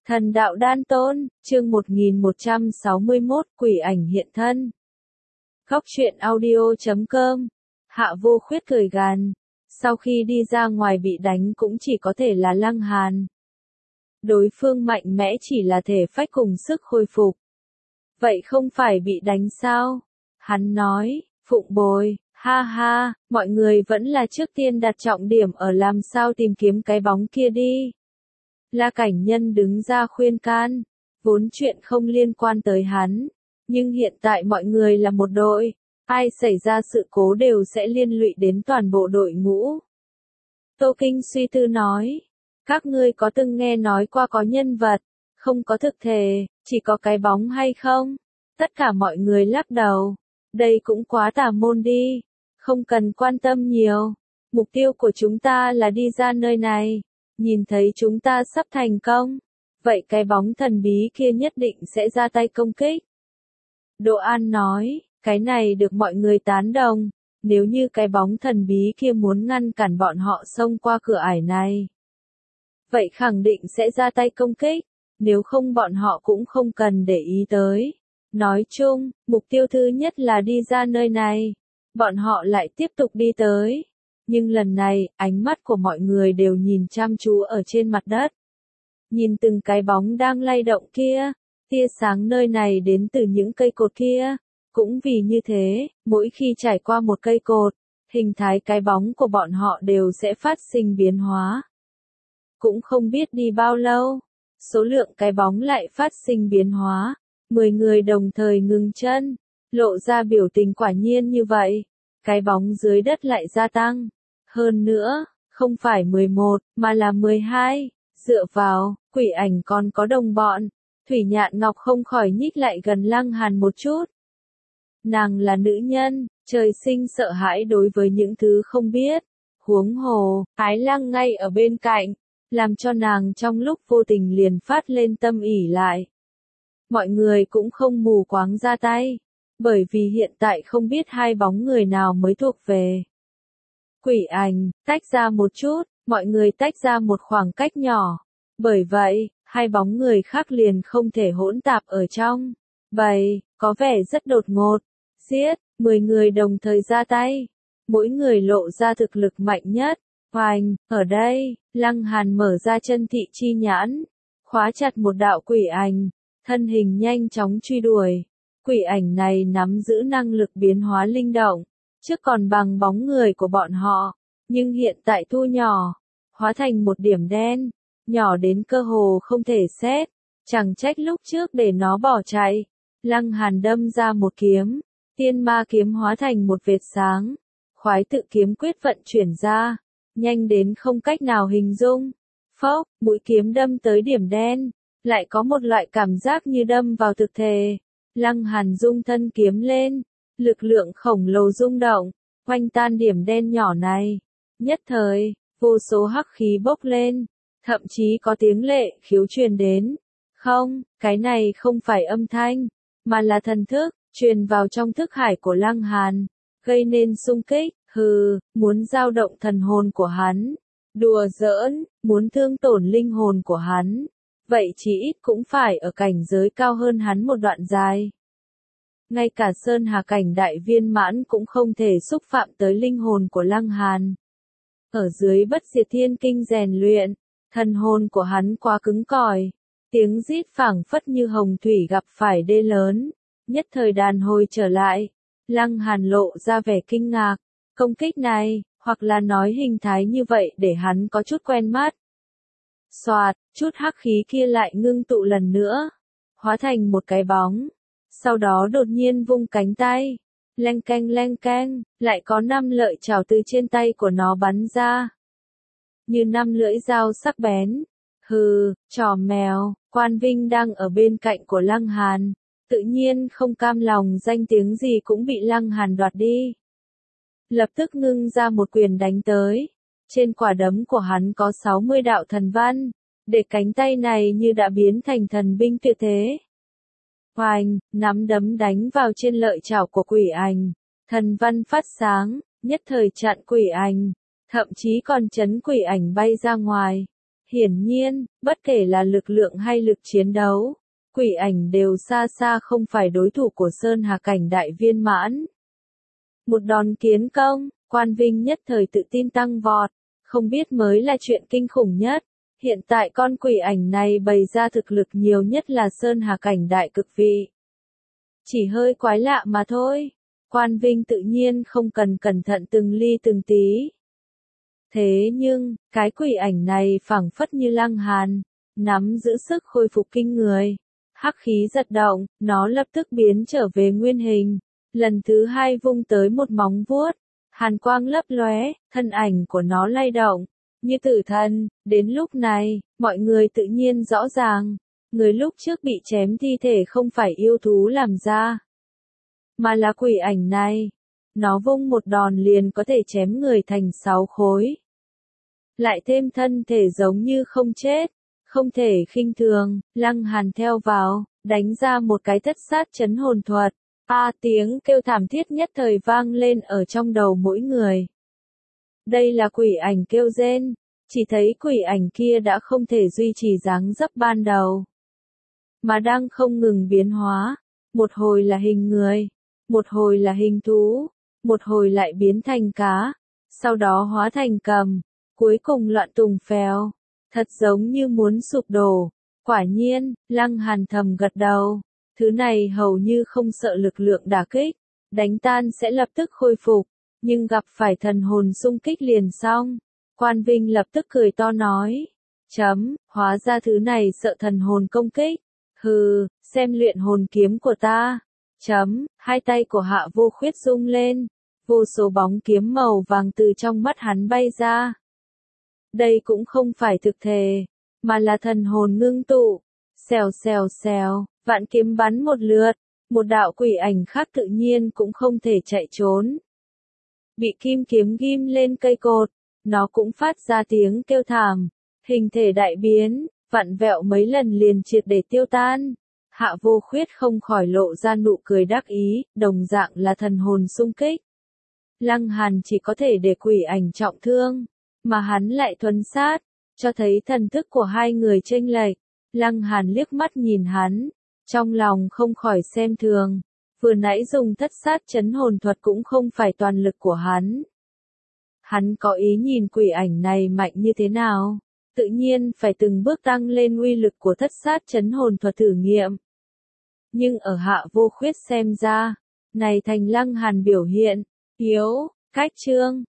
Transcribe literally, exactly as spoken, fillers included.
Thần đạo đan tôn, chương một nghìn một trăm sáu mươi mốt, quỷ ảnh hiện thân. Góc truyện audio chấm com. Hạ Vô Khuyết cười gằn, sau khi đi ra ngoài bị đánh cũng chỉ có thể là Lăng Hàn. Đối phương mạnh mẽ chỉ là thể phách cùng sức khôi phục. Vậy không phải bị đánh sao? Hắn nói, Phụng Bồi, ha ha, mọi người vẫn là trước tiên đặt trọng điểm ở làm sao tìm kiếm cái bóng kia đi. La Cảnh Nhân đứng ra khuyên can, vốn chuyện không liên quan tới hắn, nhưng hiện tại mọi người là một đội, ai xảy ra sự cố đều sẽ liên lụy đến toàn bộ đội ngũ. Tô Kinh suy tư nói, các ngươi có từng nghe nói qua có nhân vật, không có thực thể, chỉ có cái bóng hay không? Tất cả mọi người lắc đầu, đây cũng quá tà môn đi, không cần quan tâm nhiều, mục tiêu của chúng ta là đi ra nơi này. Nhìn thấy chúng ta sắp thành công, vậy cái bóng thần bí kia nhất định sẽ ra tay công kích. Đỗ An nói, cái này được mọi người tán đồng, nếu như cái bóng thần bí kia muốn ngăn cản bọn họ xông qua cửa ải này. Vậy khẳng định sẽ ra tay công kích, nếu không bọn họ cũng không cần để ý tới. Nói chung, mục tiêu thứ nhất là đi ra nơi này, bọn họ lại tiếp tục đi tới. Nhưng lần này, ánh mắt của mọi người đều nhìn chăm chú ở trên mặt đất. Nhìn từng cái bóng đang lay động kia, tia sáng nơi này đến từ những cây cột kia. Cũng vì như thế, mỗi khi trải qua một cây cột, hình thái cái bóng của bọn họ đều sẽ phát sinh biến hóa. Cũng không biết đi bao lâu, số lượng cái bóng lại phát sinh biến hóa. Mười người đồng thời ngừng chân, lộ ra biểu tình quả nhiên như vậy. Cái bóng dưới đất lại gia tăng. Hơn nữa, không phải mười một, mà là mười hai, dựa vào, quỷ ảnh còn có đồng bọn, Thủy Nhạn Ngọc không khỏi nhích lại gần Lăng Hàn một chút. Nàng là nữ nhân, trời sinh sợ hãi đối với những thứ không biết, huống hồ, Ái Lăng ngay ở bên cạnh, làm cho nàng trong lúc vô tình liền phát lên tâm ỉ lại. Mọi người cũng không mù quáng ra tay, bởi vì hiện tại không biết hai bóng người nào mới thuộc về. Quỷ ảnh, tách ra một chút, mọi người tách ra một khoảng cách nhỏ. Bởi vậy, hai bóng người khác liền không thể hỗn tạp ở trong. Vậy, có vẻ rất đột ngột. Giết, mười người đồng thời ra tay. Mỗi người lộ ra thực lực mạnh nhất. Hoành, ở đây, Lăng Hàn mở ra chân thị chi nhãn. Khóa chặt một đạo quỷ ảnh. Thân hình nhanh chóng truy đuổi. Quỷ ảnh này nắm giữ năng lực biến hóa linh động. Trước còn bằng bóng người của bọn họ, nhưng hiện tại thu nhỏ, hóa thành một điểm đen, nhỏ đến cơ hồ không thể xét, chẳng trách lúc trước để nó bỏ chạy. Lăng Hàn đâm ra một kiếm, tiên ma kiếm hóa thành một vệt sáng, khoái tự kiếm quyết vận chuyển ra, nhanh đến không cách nào hình dung. Phốc, mũi kiếm đâm tới điểm đen, lại có một loại cảm giác như đâm vào thực thể. Lăng Hàn dung thân kiếm lên. Lực lượng khổng lồ rung động, quanh tan điểm đen nhỏ này. Nhất thời, vô số hắc khí bốc lên, thậm chí có tiếng lệ khiếu truyền đến. Không, cái này không phải âm thanh, mà là thần thức, truyền vào trong thức hải của Lăng Hàn, gây nên xung kích, hừ, muốn dao động thần hồn của hắn. Đùa giỡn, muốn thương tổn linh hồn của hắn. Vậy chỉ ít cũng phải ở cảnh giới cao hơn hắn một đoạn dài. Ngay cả Sơn Hà cảnh đại viên mãn cũng không thể xúc phạm tới linh hồn của Lăng Hàn. Ở dưới bất diệt thiên kinh rèn luyện, thần hồn của hắn quá cứng cỏi, tiếng rít phảng phất như hồng thủy gặp phải đê lớn, nhất thời đàn hồi trở lại. Lăng Hàn lộ ra vẻ kinh ngạc, công kích này, hoặc là nói hình thái như vậy để hắn có chút quen mắt. Xoạt, chút hắc khí kia lại ngưng tụ lần nữa, hóa thành một cái bóng. Sau đó đột nhiên vung cánh tay, leng keng leng keng, lại có năm lợi chảo từ trên tay của nó bắn ra. Như năm lưỡi dao sắc bén. Hừ, trò mèo, Quan Vinh đang ở bên cạnh của Lăng Hàn, tự nhiên không cam lòng danh tiếng gì cũng bị Lăng Hàn đoạt đi. Lập tức ngưng ra một quyền đánh tới. Trên quả đấm của hắn có sáu mươi đạo thần văn, để cánh tay này như đã biến thành thần binh tuyệt thế. Hoành, nắm đấm đánh vào trên lợi chảo của quỷ ảnh, thần văn phát sáng, nhất thời chặn quỷ ảnh, thậm chí còn chấn quỷ ảnh bay ra ngoài. Hiển nhiên, bất kể là lực lượng hay lực chiến đấu, quỷ ảnh đều xa xa không phải đối thủ của Sơn Hà cảnh đại viên mãn. Một đòn kiến công, Quan Vinh nhất thời tự tin tăng vọt, không biết mới là chuyện kinh khủng nhất. Hiện tại con quỷ ảnh này bày ra thực lực nhiều nhất là Sơn Hà cảnh đại cực vị. Chỉ hơi quái lạ mà thôi. Quan Vinh tự nhiên không cần cẩn thận từng ly từng tí. Thế nhưng, cái quỷ ảnh này phảng phất như Lăng Hàn, nắm giữ sức khôi phục kinh người. Hắc khí giật động, nó lập tức biến trở về nguyên hình. Lần thứ hai vung tới một móng vuốt, hàn quang lấp lóe, thân ảnh của nó lay động, như tử thần. Đến lúc này, mọi người tự nhiên rõ ràng, người lúc trước bị chém thi thể không phải yêu thú làm ra, mà là quỷ ảnh này. Nó vung một đòn liền có thể chém người thành sáu khối. Lại thêm thân thể giống như không chết, không thể khinh thường. Lăng Hàn theo vào, đánh ra một cái thất sát chấn hồn thuật. A tiếng kêu thảm thiết nhất thời vang lên ở trong đầu mỗi người. Đây là quỷ ảnh kêu rên, chỉ thấy quỷ ảnh kia đã không thể duy trì dáng dấp ban đầu, mà đang không ngừng biến hóa, một hồi là hình người, một hồi là hình thú, một hồi lại biến thành cá, sau đó hóa thành cầm, cuối cùng loạn tùng phèo, thật giống như muốn sụp đổ. Quả nhiên, Lăng Hàn thầm gật đầu. Thứ này hầu như không sợ lực lượng đả kích, đánh tan sẽ lập tức khôi phục, nhưng gặp phải thần hồn xung kích liền xong. Quan Vinh lập tức cười to nói, chấm, hóa ra thứ này sợ thần hồn công kích, hừ, xem luyện hồn kiếm của ta, chấm, hai tay của Hạ Vô Khuyết rung lên, vô số bóng kiếm màu vàng từ trong mắt hắn bay ra. Đây cũng không phải thực thể, mà là thần hồn ngưng tụ, xèo xèo xèo. Vạn kiếm bắn một lượt, một đạo quỷ ảnh khác tự nhiên cũng không thể chạy trốn. Bị kim kiếm ghim lên cây cột, nó cũng phát ra tiếng kêu thảm, hình thể đại biến, vặn vẹo mấy lần liền triệt để tiêu tan. Hạ Vô Khuyết không khỏi lộ ra nụ cười đắc ý, đồng dạng là thần hồn xung kích. Lăng Hàn chỉ có thể để quỷ ảnh trọng thương, mà hắn lại thuần sát, cho thấy thần thức của hai người chênh lệch. Lăng Hàn liếc mắt nhìn hắn, trong lòng không khỏi xem thường, vừa nãy dùng thất sát chấn hồn thuật cũng không phải toàn lực của hắn. Hắn có ý nhìn quỷ ảnh này mạnh như thế nào, tự nhiên phải từng bước tăng lên uy lực của thất sát chấn hồn thuật thử nghiệm. Nhưng ở Hạ Vô Khuyết xem ra, này thành Lăng Hàn biểu hiện, yếu, cách chương.